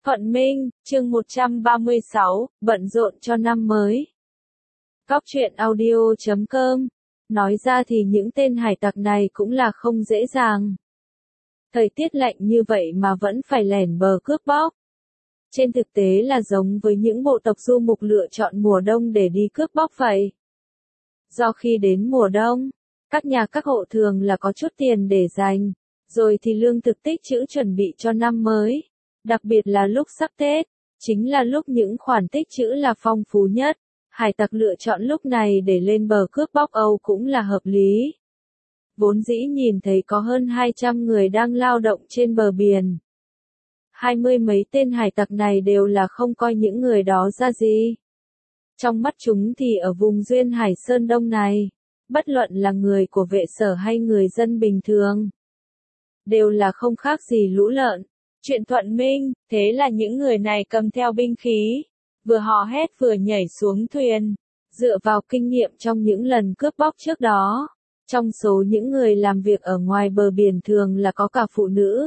Thuận Minh, chương 136, bận rộn cho năm mới. Góc truyện audio.com. Nói ra thì những tên hải tặc này cũng là không dễ dàng. Thời tiết lạnh như vậy mà vẫn phải lẻn bờ cướp bóc. Trên thực tế là giống với những bộ tộc du mục lựa chọn mùa đông để đi cướp bóc vậy. Do khi đến mùa đông, các hộ thường là có chút tiền để dành, rồi thì lương thực tích trữ chuẩn bị cho năm mới. Đặc biệt là lúc sắp Tết, chính là lúc những khoản tích trữ là phong phú nhất. Hải tặc lựa chọn lúc này để lên bờ cướp bóc Âu cũng là hợp lý. Vốn dĩ nhìn thấy có hơn 200 người đang lao động trên bờ biển. 20 mấy tên hải tặc này đều là không coi những người đó ra gì. Trong mắt chúng thì ở vùng duyên hải Sơn Đông này, bất luận là người của vệ sở hay người dân bình thường, đều là không khác gì lũ lợn. Chuyện Thuận Minh, thế là những người này cầm theo binh khí, vừa hò hét vừa nhảy xuống thuyền. Dựa vào kinh nghiệm trong những lần cướp bóc trước đó, trong số những người làm việc ở ngoài bờ biển thường là có cả phụ nữ.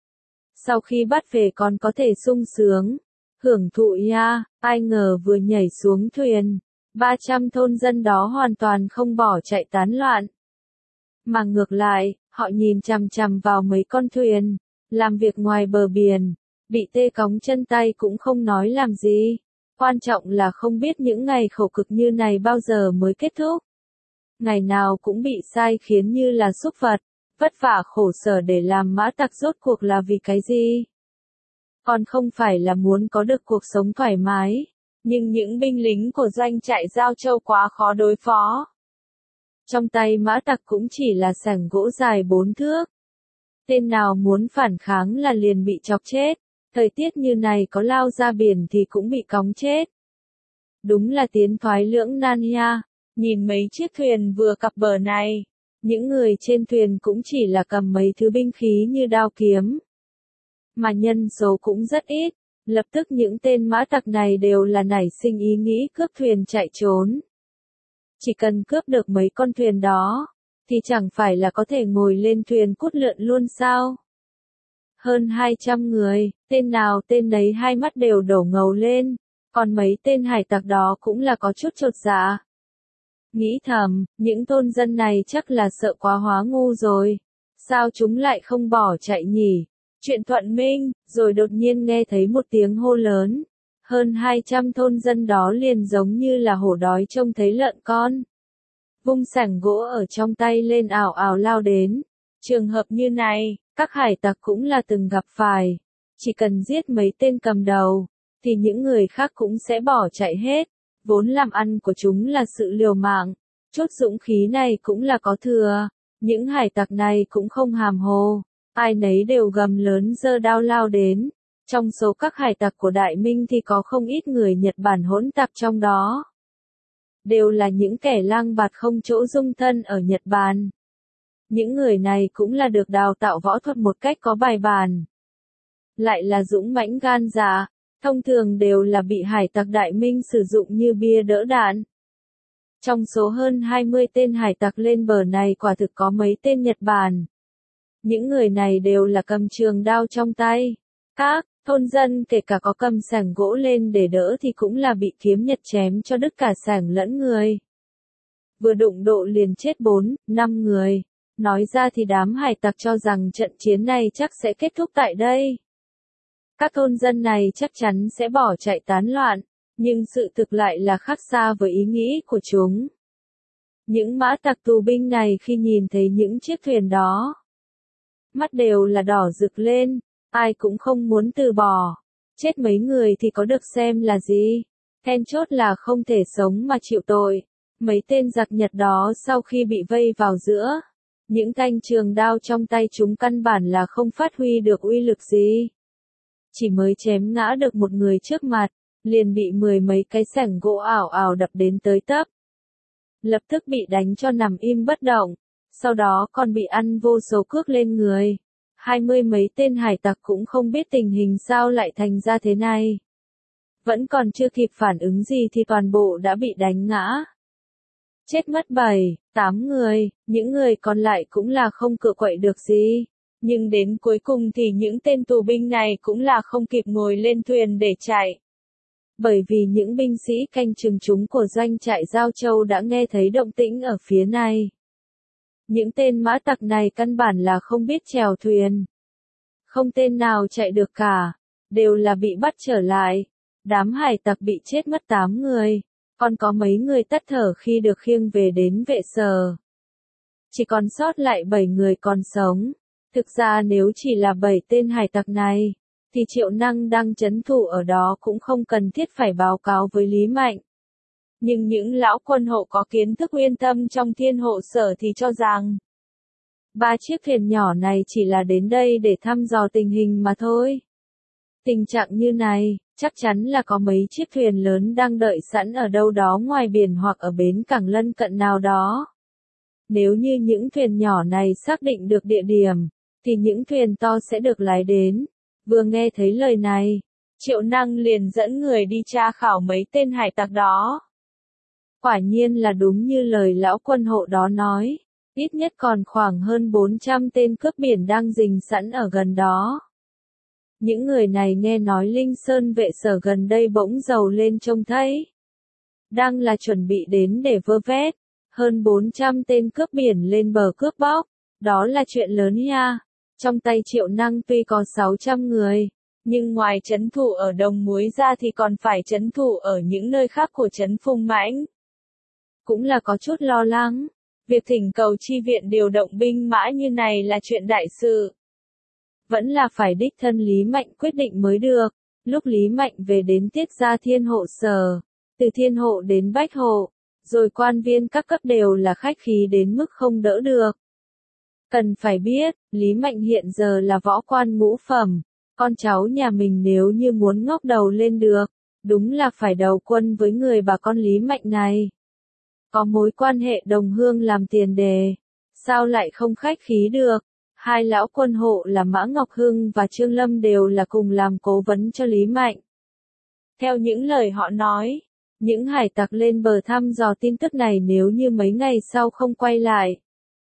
Sau khi bắt về còn có thể sung sướng, hưởng thụ nha, ai ngờ vừa nhảy xuống thuyền, 300 thôn dân đó hoàn toàn không bỏ chạy tán loạn. Mà ngược lại, họ nhìn chằm chằm vào mấy con thuyền, làm việc ngoài bờ biển, bị tê cóng chân tay cũng không nói làm gì. Quan trọng là không biết những ngày khổ cực như này bao giờ mới kết thúc. Ngày nào cũng bị sai khiến như là súc vật, vất vả khổ sở để làm mã tặc rốt cuộc là vì cái gì? Còn không phải là muốn có được cuộc sống thoải mái, nhưng những binh lính của doanh trại Giao Châu quá khó đối phó. Trong tay mã tặc cũng chỉ là xẻng gỗ dài 4 thước. Tên nào muốn phản kháng là liền bị chọc chết, thời tiết như này có lao ra biển thì cũng bị cóng chết. Đúng là tiến thoái lưỡng nan nha, nhìn mấy chiếc thuyền vừa cập bờ này, những người trên thuyền cũng chỉ là cầm mấy thứ binh khí như đao kiếm. Mà nhân số cũng rất ít, lập tức những tên mã tặc này đều là nảy sinh ý nghĩ cướp thuyền chạy trốn. Chỉ cần cướp được mấy con thuyền đó, thì chẳng phải là có thể ngồi lên thuyền cút lượn luôn sao? Hơn 200 người, tên nào tên nấy hai mắt đều đổ ngầu lên, còn mấy tên hải tặc đó cũng là có chút chột dạ. Nghĩ thầm, những thôn dân này chắc là sợ quá hóa ngu rồi, sao chúng lại không bỏ chạy nhỉ? Chuyện Thuận Minh, rồi đột nhiên nghe thấy một tiếng hô lớn. Hơn 200 thôn dân đó liền giống như là hổ đói trông thấy lợn con. Vung xẻng gỗ ở trong tay lên ào ào lao đến. Trường hợp như này, các hải tặc cũng là từng gặp phải. Chỉ cần giết mấy tên cầm đầu, thì những người khác cũng sẽ bỏ chạy hết. Vốn làm ăn của chúng là sự liều mạng. Chút dũng khí này cũng là có thừa. Những hải tặc này cũng không hàm hồ. Ai nấy đều gầm lớn giơ đao lao đến. Trong số các hải tặc của Đại Minh thì có không ít người Nhật Bản hỗn tạp trong đó. Đều là những kẻ lang bạt không chỗ dung thân ở Nhật Bản. Những người này cũng là được đào tạo võ thuật một cách có bài bản. Lại là dũng mãnh gan dạ, thông thường đều là bị hải tặc Đại Minh sử dụng như bia đỡ đạn. Trong số hơn 20 tên hải tặc lên bờ này quả thực có mấy tên Nhật Bản. Những người này đều là cầm trường đao trong tay. Các thôn dân kể cả có cầm xẻng gỗ lên để đỡ thì cũng là bị kiếm Nhật chém cho đứt cả xẻng lẫn người. Vừa đụng độ liền chết 4-5 người. Nói ra thì đám hải tặc cho rằng trận chiến này chắc sẽ kết thúc tại đây. Các thôn dân này chắc chắn sẽ bỏ chạy tán loạn, nhưng sự thực lại là khác xa với ý nghĩ của chúng. Những mã tặc tù binh này khi nhìn thấy những chiếc thuyền đó, mắt đều là đỏ rực lên, ai cũng không muốn từ bỏ. Chết mấy người thì có được xem là gì, then chốt là không thể sống mà chịu tội. Mấy tên giặc Nhật đó sau khi bị vây vào giữa, những thanh trường đao trong tay chúng căn bản là không phát huy được uy lực gì. Chỉ mới chém ngã được một người trước mặt, liền bị 10 mấy cái xẻng gỗ ảo ảo đập đến tới tấp. Lập tức bị đánh cho nằm im bất động, sau đó còn bị ăn vô số cước lên người. 20 mấy tên hải tặc cũng không biết tình hình sao lại thành ra thế này. Vẫn còn chưa kịp phản ứng gì thì toàn bộ đã bị đánh ngã. Chết mất 7-8 người, những người còn lại cũng là không cựa quậy được gì. Nhưng đến cuối cùng thì những tên tù binh này cũng là không kịp ngồi lên thuyền để chạy. Bởi vì những binh sĩ canh chừng chúng của doanh trại Giao Châu đã nghe thấy động tĩnh ở phía này. Những tên mã tặc này căn bản là không biết chèo thuyền. Không tên nào chạy được cả, đều là bị bắt trở lại. Đám hải tặc bị chết mất 8 người, còn có mấy người tắt thở khi được khiêng về đến vệ sở. Chỉ còn sót lại 7 người còn sống. Thực ra nếu chỉ là 7 tên hải tặc này, thì Triệu Năng đang trấn thủ ở đó cũng không cần thiết phải báo cáo với Lý Mạnh. Nhưng những lão quân hộ có kiến thức uyên tâm trong Thiên Hộ Sở thì cho rằng 3 chiếc thuyền nhỏ này chỉ là đến đây để thăm dò tình hình mà thôi. Tình trạng như này, chắc chắn là có mấy chiếc thuyền lớn đang đợi sẵn ở đâu đó ngoài biển hoặc ở bến cảng lân cận nào đó. Nếu như những thuyền nhỏ này xác định được địa điểm, thì những thuyền to sẽ được lái đến. Vừa nghe thấy lời này, Triệu Năng liền dẫn người đi tra khảo mấy tên hải tặc đó. Quả nhiên là đúng như lời lão quân hộ đó nói, ít nhất còn khoảng hơn 400 tên cướp biển đang rình sẵn ở gần đó. Những người này nghe nói Linh Sơn vệ sở gần đây bỗng giàu lên trông thấy. Đang là chuẩn bị đến để vơ vét, hơn 400 tên cướp biển lên bờ cướp bóc, đó là chuyện lớn nha. Trong tay Triệu Năng tuy có 600 người, nhưng ngoài trấn thủ ở Đồng Muối ra thì còn phải trấn thủ ở những nơi khác của trấn Phùng Mãnh. Cũng là có chút lo lắng, việc thỉnh cầu chi viện điều động binh mã như này là chuyện đại sự. Vẫn là phải đích thân Lý Mạnh quyết định mới được. Lúc Lý Mạnh về đến Tiết Gia Thiên Hộ Sở, từ Thiên Hộ đến Bách Hộ, rồi quan viên các cấp đều là khách khí đến mức không đỡ được. Cần phải biết, Lý Mạnh hiện giờ là võ quan ngũ phẩm, con cháu nhà mình nếu như muốn ngóc đầu lên được, đúng là phải đầu quân với người bà con Lý Mạnh này. Có mối quan hệ đồng hương làm tiền đề, sao lại không khách khí được? Hai lão quân hộ là Mã Ngọc Hưng và Trương Lâm đều là cùng làm cố vấn cho Lý Mạnh. Theo những lời họ nói, những hải tặc lên bờ thăm dò tin tức này nếu như mấy ngày sau không quay lại,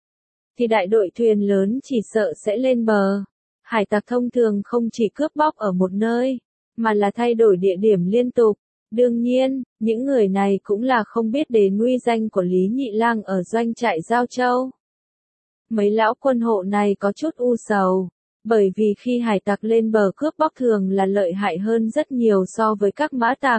thì đại đội thuyền lớn chỉ sợ sẽ lên bờ. Hải tặc thông thường không chỉ cướp bóc ở một nơi, mà là thay đổi địa điểm liên tục. Đương nhiên, những người này cũng là không biết đến uy danh của Lý Nhị Lang ở doanh trại Giao Châu. Mấy lão quân hộ này có chút u sầu, bởi vì khi hải tặc lên bờ cướp bóc thường là lợi hại hơn rất nhiều so với các mã tặc.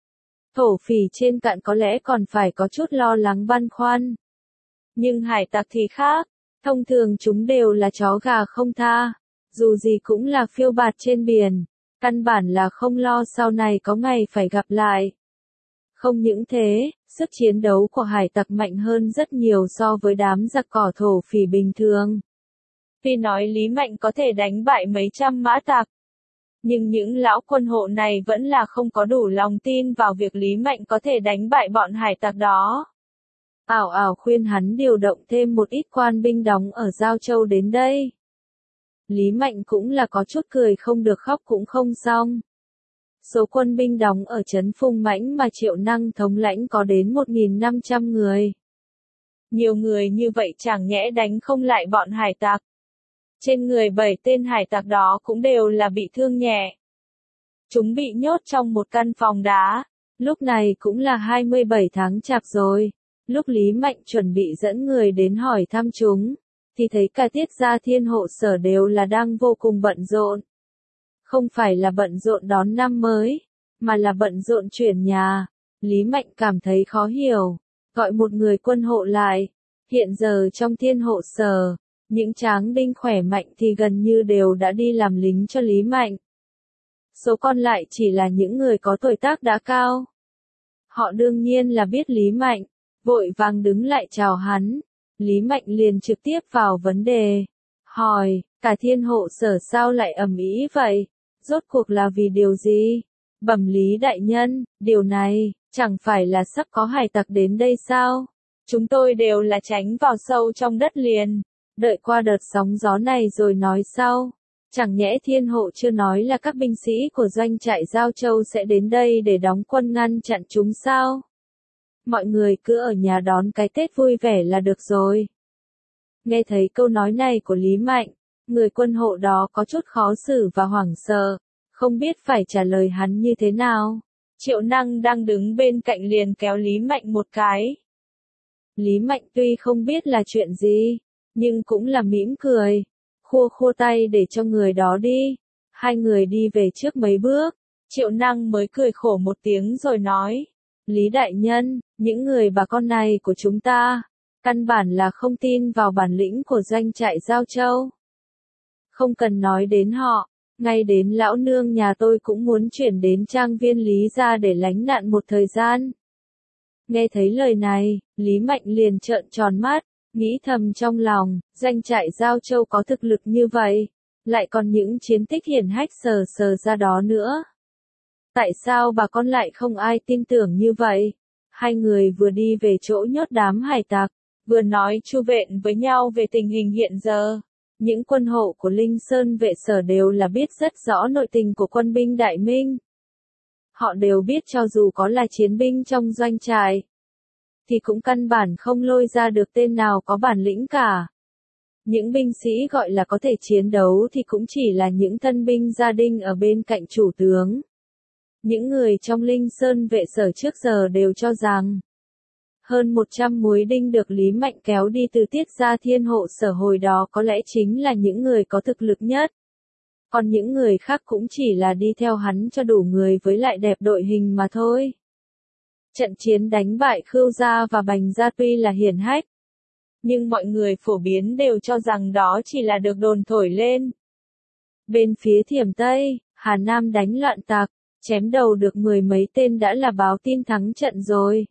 Thổ phỉ trên cạn có lẽ còn phải có chút lo lắng băn khoăn. Nhưng hải tặc thì khác, thông thường chúng đều là chó gà không tha, dù gì cũng là phiêu bạt trên biển, căn bản là không lo sau này có ngày phải gặp lại. Không những thế, sức chiến đấu của hải tặc mạnh hơn rất nhiều so với đám giặc cỏ thổ phỉ bình thường. Tuy nói Lý Mạnh có thể đánh bại mấy trăm mã tặc, nhưng những lão quân hộ này vẫn là không có đủ lòng tin vào việc Lý Mạnh có thể đánh bại bọn hải tặc đó. Ảo ảo khuyên hắn điều động thêm một ít quan binh đóng ở Giao Châu đến đây. Lý Mạnh cũng là có chút cười không được khóc cũng không xong. Số quân binh đóng ở trấn Phùng Mãnh mà Triệu Năng thống lãnh có đến 1.500 người. Nhiều người như vậy chẳng nhẽ đánh không lại bọn hải tặc. Trên người 7 tên hải tặc đó cũng đều là bị thương nhẹ. Chúng bị nhốt trong một căn phòng đá. Lúc này cũng là 27 tháng Chạp rồi. Lúc Lý Mạnh chuẩn bị dẫn người đến hỏi thăm chúng, thì thấy cả Tiết Gia Thiên Hộ Sở đều là đang vô cùng bận rộn. Không phải là bận rộn đón năm mới, mà là bận rộn chuyển nhà. Lý Mạnh cảm thấy khó hiểu, gọi một người quân hộ lại. Hiện giờ trong Thiên Hộ Sở, những tráng đinh khỏe mạnh thì gần như đều đã đi làm lính cho Lý Mạnh. Số còn lại chỉ là những người có tuổi tác đã cao. Họ đương nhiên là biết Lý Mạnh, vội vàng đứng lại chào hắn. Lý Mạnh liền trực tiếp vào vấn đề. Hỏi, cả Thiên Hộ Sở sao lại ầm ĩ vậy? Rốt cuộc là vì điều gì? Bẩm Lý đại nhân, điều này, chẳng phải là sắp có hải tặc đến đây sao? Chúng tôi đều là tránh vào sâu trong đất liền. Đợi qua đợt sóng gió này rồi nói sau. Chẳng nhẽ Thiên Hộ chưa nói là các binh sĩ của doanh trại Giao Châu sẽ đến đây để đóng quân ngăn chặn chúng sao? Mọi người cứ ở nhà đón cái Tết vui vẻ là được rồi. Nghe thấy câu nói này của Lý Mạnh, Người quân hộ đó có chút khó xử và hoảng sợ, không biết phải trả lời hắn như thế nào. Triệu Năng đang đứng bên cạnh liền kéo Lý Mạnh một cái. Lý Mạnh tuy không biết là chuyện gì, nhưng cũng là mỉm cười, khua khua tay để cho người đó đi. Hai người đi về trước mấy bước, Triệu Năng mới cười khổ một tiếng rồi nói, Lý Đại Nhân, những người bà con này của chúng ta, căn bản là không tin vào bản lĩnh của doanh trại Giao Châu. Không cần nói đến họ, ngay đến lão nương nhà tôi cũng muốn chuyển đến trang viên Lý gia để lánh nạn một thời gian. Nghe thấy lời này, Lý Mạnh liền trợn tròn mắt, nghĩ thầm trong lòng, doanh trại Giao Châu có thực lực như vậy, lại còn những chiến tích hiển hách sờ sờ ra đó nữa. Tại sao bà con lại không ai tin tưởng như vậy? Hai người vừa đi về chỗ nhốt đám hải tặc, vừa nói chu vện với nhau về tình hình hiện giờ. Những quân hộ của Linh Sơn vệ sở đều là biết rất rõ nội tình của quân binh Đại Minh. Họ đều biết cho dù có là chiến binh trong doanh trại, thì cũng căn bản không lôi ra được tên nào có bản lĩnh cả. Những binh sĩ gọi là có thể chiến đấu thì cũng chỉ là những thân binh gia đình ở bên cạnh chủ tướng. Những người trong Linh Sơn vệ sở trước giờ đều cho rằng, hơn 100 muối đinh được Lý Mạnh kéo đi từ Tiết Gia Thiên Hộ sở hồi đó có lẽ chính là những người có thực lực nhất. Còn những người khác cũng chỉ là đi theo hắn cho đủ người với lại đẹp đội hình mà thôi. Trận chiến đánh bại Khưu Gia và Bành Gia tuy là hiển hách, nhưng mọi người phổ biến đều cho rằng đó chỉ là được đồn thổi lên. Bên phía Thiểm Tây, Hà Nam đánh loạn tặc, chém đầu được 10 mấy tên đã là báo tin thắng trận rồi.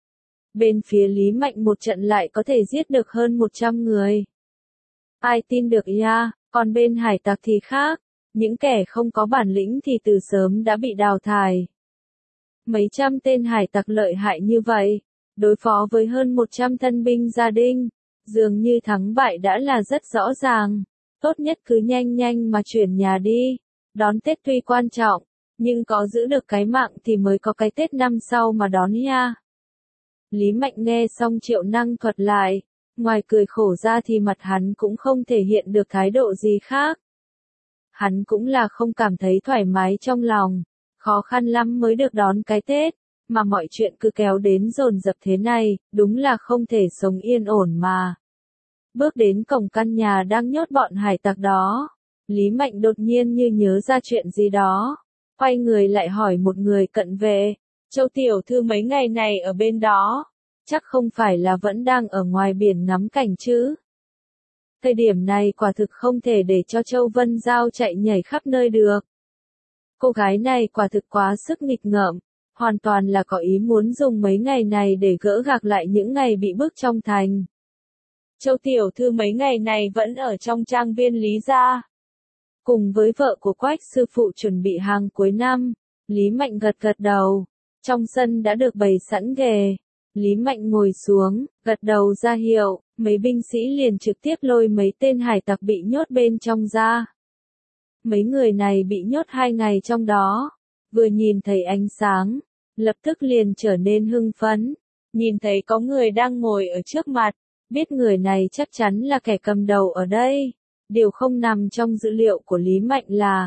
Bên phía Lý Mạnh một trận lại có thể giết được hơn 100 người. Ai tin được ya, còn bên hải tặc thì khác, những kẻ không có bản lĩnh thì từ sớm đã bị đào thải. Mấy trăm tên hải tặc lợi hại như vậy, đối phó với hơn 100 thân binh gia đình, dường như thắng bại đã là rất rõ ràng. Tốt nhất cứ nhanh nhanh mà chuyển nhà đi, đón Tết tuy quan trọng, nhưng có giữ được cái mạng thì mới có cái Tết năm sau mà đón nha. Lý Mạnh nghe xong Triệu Năng thuật lại, ngoài cười khổ ra thì mặt hắn cũng không thể hiện được thái độ gì khác. Hắn cũng là không cảm thấy thoải mái trong lòng, khó khăn lắm mới được đón cái Tết, mà mọi chuyện cứ kéo đến dồn dập thế này, đúng là không thể sống yên ổn mà. Bước đến cổng căn nhà đang nhốt bọn hải tặc đó, Lý Mạnh đột nhiên như nhớ ra chuyện gì đó, quay người lại hỏi một người cận vệ, Châu tiểu thư mấy ngày này ở bên đó, chắc không phải là vẫn đang ở ngoài biển ngắm cảnh chứ? Thời điểm này quả thực không thể để cho Châu Vân Giao chạy nhảy khắp nơi được. Cô gái này quả thực quá sức nghịch ngợm, hoàn toàn là có ý muốn dùng mấy ngày này để gỡ gạc lại những ngày bị bức trong thành. Châu tiểu thư mấy ngày này vẫn ở trong trang viên Lý gia. Cùng với vợ của Quách sư phụ chuẩn bị hàng cuối năm, Lý Mạnh gật gật đầu. Trong sân đã được bày sẵn ghề. Lý Mạnh ngồi xuống, gật đầu ra hiệu, mấy binh sĩ liền trực tiếp lôi mấy tên hải tặc bị nhốt bên trong ra. Mấy người này bị nhốt 2 ngày trong đó, vừa nhìn thấy ánh sáng, lập tức liền trở nên hưng phấn, nhìn thấy có người đang ngồi ở trước mặt, biết người này chắc chắn là kẻ cầm đầu ở đây. Điều không nằm trong dữ liệu của Lý Mạnh là,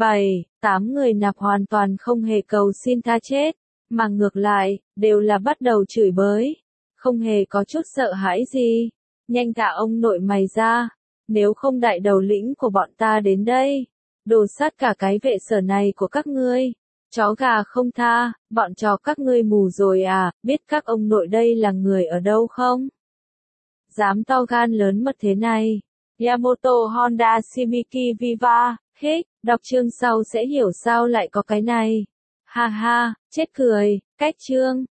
7-8 người nạp hoàn toàn không hề cầu xin tha chết, mà ngược lại, đều là bắt đầu chửi bới, không hề có chút sợ hãi gì. Nhanh cả ông nội mày ra, nếu không đại đầu lĩnh của bọn ta đến đây, đồ sát cả cái vệ sở này của các ngươi, chó gà không tha, bọn chó các ngươi mù rồi à, biết các ông nội đây là người ở đâu không? Dám to gan lớn mật thế này. Yamato Honda Shimiki Viva, hết, đọc chương sau sẽ hiểu sao lại có cái này. Ha ha, chết cười, cách chương.